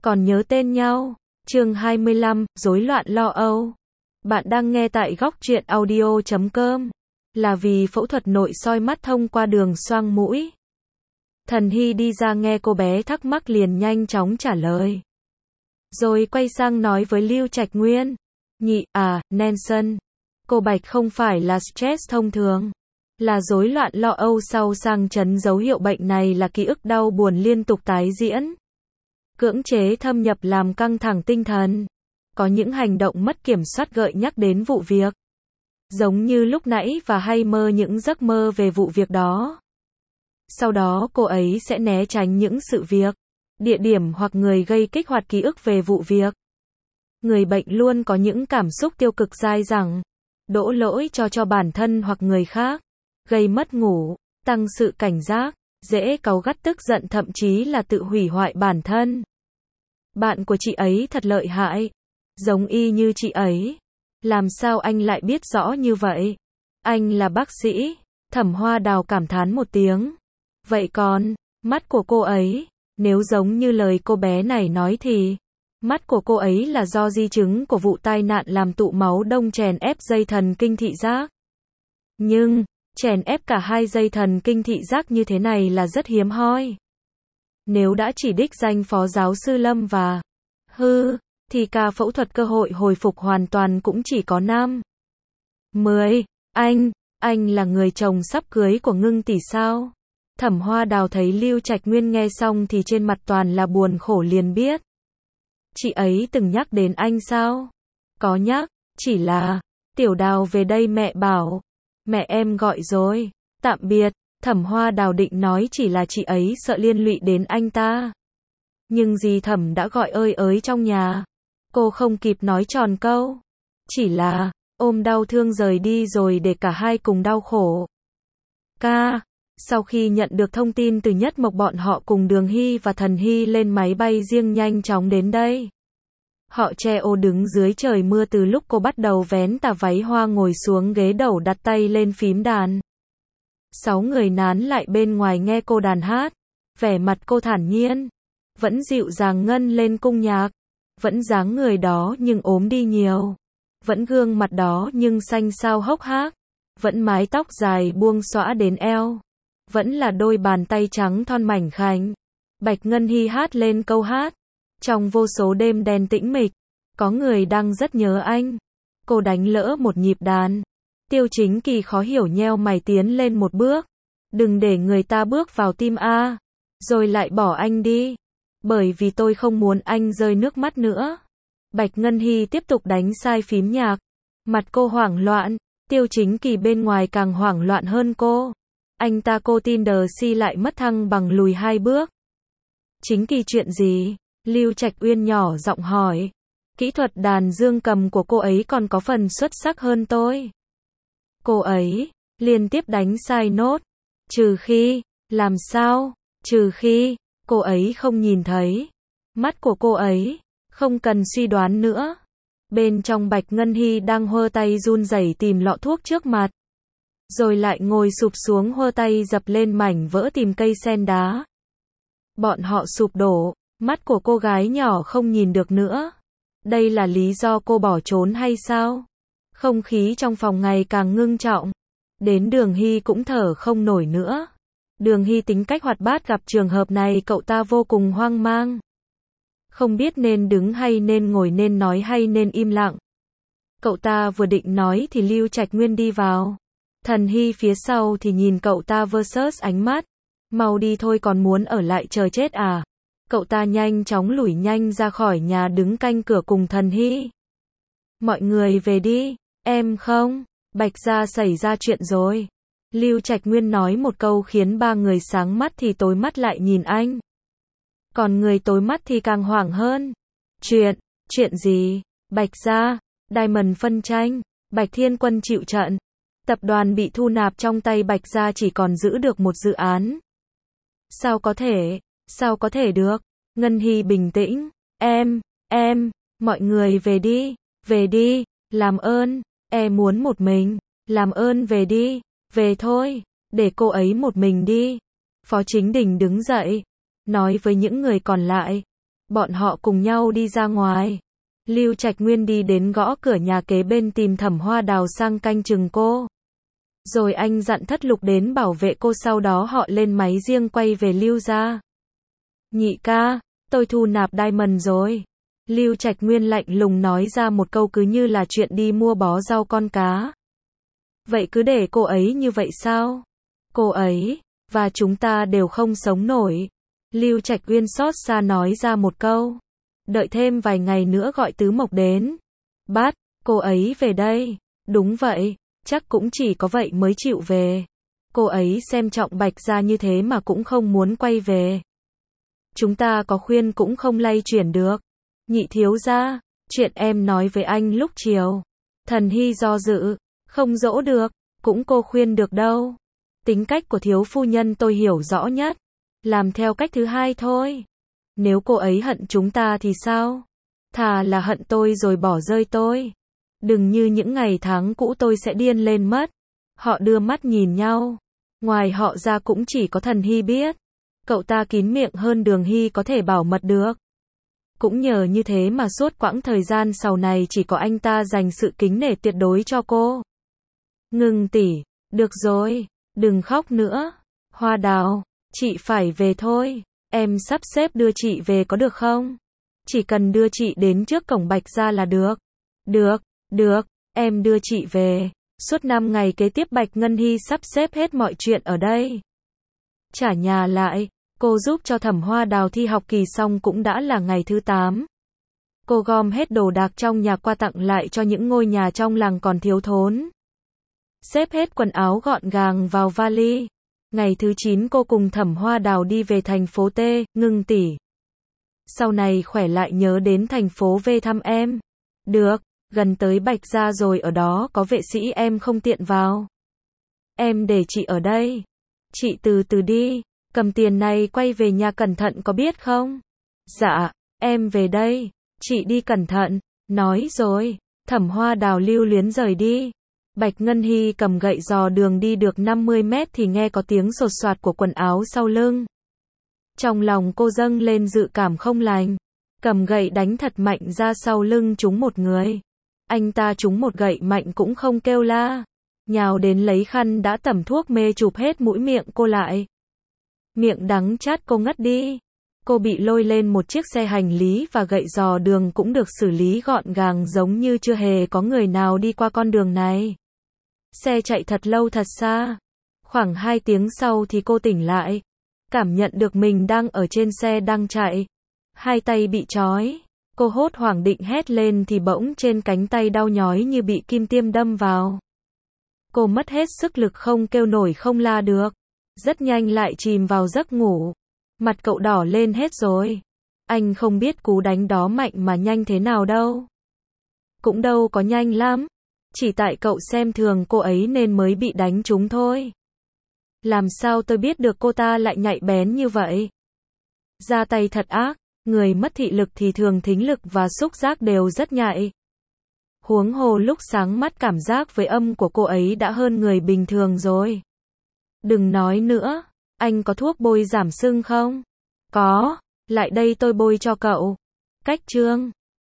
còn nhớ tên nhau. Chương 25, rối loạn lo âu. Bạn đang nghe tại góc truyện audio.com. Là vì phẫu thuật nội soi mắt thông qua đường xoang mũi. Thần Hy đi ra nghe cô bé thắc mắc liền nhanh chóng trả lời. Rồi quay sang nói với Lưu Trạch Nguyên. Nhị, Nelson. Cô Bạch không phải là stress thông thường. Là rối loạn lo âu sau sang chấn. Dấu hiệu bệnh này là ký ức đau buồn liên tục tái diễn. Cưỡng chế thâm nhập làm căng thẳng tinh thần. Có những hành động mất kiểm soát gợi nhắc đến vụ việc. Giống như lúc nãy và hay mơ những giấc mơ về vụ việc đó. Sau đó cô ấy sẽ né tránh những sự việc, địa điểm hoặc người gây kích hoạt ký ức về vụ việc. Người bệnh luôn có những cảm xúc tiêu cực dai dẳng, đổ lỗi cho bản thân hoặc người khác, gây mất ngủ, tăng sự cảnh giác, dễ cáu gắt tức giận thậm chí là tự hủy hoại bản thân. Bạn của chị ấy thật lợi hại, giống y như chị ấy. Làm sao anh lại biết rõ như vậy? Anh là bác sĩ. Thẩm Hoa Đào cảm thán một tiếng. Vậy còn, mắt của cô ấy, nếu giống như lời cô bé này nói thì, mắt của cô ấy là do di chứng của vụ tai nạn làm tụ máu đông chèn ép dây thần kinh thị giác. Nhưng, chèn ép cả hai dây thần kinh thị giác như thế này là rất hiếm hoi. Nếu đã chỉ đích danh Phó Giáo sư Lâm và thì ca phẫu thuật cơ hội hồi phục hoàn toàn cũng chỉ có 5, 10. Anh là người chồng sắp cưới của Ngưng tỷ sao? Thẩm Hoa Đào thấy Lưu Trạch Nguyên nghe xong thì trên mặt toàn là buồn khổ liền biết. Chị ấy từng nhắc đến anh sao? Có nhắc, chỉ là, Tiểu Đào về đây mẹ bảo. Mẹ em gọi rồi, tạm biệt. Thẩm Hoa Đào định nói chỉ là chị ấy sợ liên lụy đến anh ta. Nhưng dì Thẩm đã gọi ơi ới trong nhà. Cô không kịp nói tròn câu. Chỉ là, ôm đau thương rời đi rồi để cả hai cùng đau khổ. Sau khi nhận được thông tin từ Nhất Mộc bọn họ cùng Đường Hy và Thần Hy lên máy bay riêng nhanh chóng đến đây. Họ che ô đứng dưới trời mưa từ lúc cô bắt đầu vén tà váy hoa ngồi xuống ghế đầu đặt tay lên phím đàn. 6 người nán lại bên ngoài nghe cô đàn hát. Vẻ mặt cô thản nhiên. Vẫn dịu dàng ngân lên cung nhạc. Vẫn dáng người đó nhưng ốm đi nhiều. Vẫn gương mặt đó nhưng xanh xao hốc hác. Vẫn mái tóc dài buông xõa đến eo. Vẫn là đôi bàn tay trắng thon mảnh khảnh. Bạch Ngân Hy hát lên câu hát. Trong vô số đêm đen tĩnh mịch, có người đang rất nhớ anh. Cô đánh lỡ một nhịp đàn. Tiêu Chính Kỳ khó hiểu nheo mày tiến lên một bước. Đừng để người ta bước vào tim a, rồi lại bỏ anh đi. Bởi vì tôi không muốn anh rơi nước mắt nữa. Bạch Ngân Hy tiếp tục đánh sai phím nhạc. Mặt cô hoảng loạn. Tiêu Chính Kỳ bên ngoài càng hoảng loạn hơn cô. Anh ta cô tin đờ si lại mất thăng bằng lùi 2 bước. Chính Kỳ chuyện gì? Lưu Trạch Uyên nhỏ giọng hỏi. Kỹ thuật đàn dương cầm của cô ấy còn có phần xuất sắc hơn tôi. Cô ấy liên tiếp đánh sai nốt. Trừ khi, làm sao? Trừ khi, cô ấy không nhìn thấy. Mắt của cô ấy, không cần suy đoán nữa. Bên trong Bạch Ngân Hy đang hơ tay run rẩy tìm lọ thuốc trước mặt. Rồi lại ngồi sụp xuống hơ tay dập lên mảnh vỡ tìm cây sen đá. Bọn họ sụp đổ, mắt của cô gái nhỏ không nhìn được nữa. Đây là lý do cô bỏ trốn hay sao? Không khí trong phòng ngày càng ngưng trọng. Đến Đường Hy cũng thở không nổi nữa. Đường Hy tính cách hoạt bát gặp trường hợp này cậu ta vô cùng hoang mang. Không biết nên đứng hay nên ngồi, nên nói hay nên im lặng. Cậu ta vừa định nói thì Lưu Trạch Nguyên đi vào. Thần Hy phía sau thì nhìn cậu ta versus ánh mắt. Mau đi thôi, còn muốn ở lại chờ chết à? Cậu ta nhanh chóng lủi nhanh ra khỏi nhà đứng canh cửa cùng Thần Hy. Mọi người về đi, em không. Bạch gia xảy ra chuyện rồi. Lưu Trạch Nguyên nói một câu khiến 3 người sáng mắt thì tối mắt lại nhìn anh. Còn người tối mắt thì càng hoảng hơn. Chuyện gì? Bạch gia, Diamond phân tranh, Bạch Thiên Quân chịu trận. Tập đoàn bị thu nạp, trong tay Bạch gia chỉ còn giữ được một dự án. Sao có thể được? Ngân Hy bình tĩnh. Mọi người về đi, làm ơn, muốn một mình, làm ơn về đi, về thôi, để cô ấy một mình đi. Phó Chính Đình đứng dậy, nói với những người còn lại, Bọn họ cùng nhau đi ra ngoài. Lưu Trạch Nguyên đi đến gõ cửa nhà kế bên tìm Thẩm Hoa Đào sang canh chừng cô. Rồi anh dặn Thất Lục đến bảo vệ cô, sau đó họ lên máy riêng quay về Lưu gia. Nhị ca, tôi thu nạp Diamond rồi. Lưu Trạch Nguyên lạnh lùng nói ra một câu cứ như là chuyện đi mua bó rau con cá. Vậy cứ để cô ấy như vậy sao? Cô ấy, và chúng ta đều không sống nổi. Lưu Trạch Uyên xót xa nói ra một câu. Đợi thêm vài ngày nữa gọi Tứ Mộc đến. Bắt, cô ấy về đây. Đúng vậy, chắc cũng chỉ có vậy mới chịu về. Cô ấy xem trọng Bạch gia như thế mà cũng không muốn quay về. Chúng ta có khuyên cũng không lay chuyển được. Nhị thiếu gia, chuyện em nói với anh lúc chiều. Thần Hy do dự, không dỗ được, cũng cô khuyên được đâu. Tính cách của thiếu phu nhân tôi hiểu rõ nhất. Làm theo cách thứ hai thôi. Nếu cô ấy hận chúng ta thì sao? Thà là hận tôi rồi bỏ rơi tôi. Đừng như những ngày tháng cũ tôi sẽ điên lên mất. Họ đưa mắt nhìn nhau. Ngoài họ ra cũng chỉ có Thần Hy biết. Cậu ta kín miệng hơn Đường Hy có thể bảo mật được. Cũng nhờ như thế mà suốt quãng thời gian sau này chỉ có anh ta dành sự kính nể tuyệt đối cho cô. Ngừng tỷ, được rồi, đừng khóc nữa. Hoa Đào, chị phải về thôi. Em sắp xếp đưa chị về có được không? Chỉ cần đưa chị đến trước cổng Bạch gia là được. Được, em đưa chị về. Suốt 5 ngày kế tiếp Bạch Ngân Hy sắp xếp hết mọi chuyện ở đây. Trả nhà lại, cô giúp cho Thẩm Hoa Đào thi học kỳ xong cũng đã là ngày thứ 8. Cô gom hết đồ đạc trong nhà qua tặng lại cho những ngôi nhà trong làng còn thiếu thốn. Xếp hết quần áo gọn gàng vào vali. Ngày thứ 9 cô cùng Thẩm Hoa Đào đi về thành phố T, Ngưng tỷ. Sau này khỏe lại nhớ đến thành phố V thăm em. Được, gần tới Bạch gia rồi, ở đó có vệ sĩ em không tiện vào. Em để chị ở đây. Chị từ từ đi, cầm tiền này quay về nhà cẩn thận có biết không? Dạ, em về đây, chị đi cẩn thận. Nói rồi, Thẩm Hoa Đào lưu luyến rời đi. Bạch Ngân Hy cầm gậy dò đường đi được 50 mét thì nghe có tiếng sột soạt của quần áo sau lưng. Trong lòng cô dâng lên dự cảm không lành. Cầm gậy đánh thật mạnh ra sau lưng trúng một người. Anh ta trúng một gậy mạnh cũng không kêu la. Nhào đến lấy khăn đã tẩm thuốc mê chụp hết mũi miệng cô lại. Miệng đắng chát cô ngất đi. Cô bị lôi lên một chiếc xe hành lý và gậy dò đường cũng được xử lý gọn gàng giống như chưa hề có người nào đi qua con đường này. Xe chạy thật lâu thật xa. Khoảng 2 tiếng sau thì cô tỉnh lại. Cảm nhận được mình đang ở trên xe đang chạy. Hai tay bị trói. Cô hốt hoảng định hét lên thì bỗng trên cánh tay đau nhói như bị kim tiêm đâm vào. Cô mất hết sức lực không kêu nổi không la được. Rất nhanh lại chìm vào giấc ngủ. Mặt cậu đỏ lên hết rồi. Anh không biết cú đánh đó mạnh mà nhanh thế nào đâu. Cũng đâu có nhanh lắm. Chỉ tại cậu xem thường cô ấy nên mới bị đánh trúng thôi. Làm sao tôi biết được cô ta lại nhạy bén như vậy? Ra tay thật ác. Người mất thị lực thì thường thính lực và xúc giác đều rất nhạy. Huống hồ lúc sáng mắt cảm giác với âm của cô ấy đã hơn người bình thường rồi. Đừng nói nữa. Anh có thuốc bôi giảm sưng không? Có. Lại đây tôi bôi cho cậu. Cách chương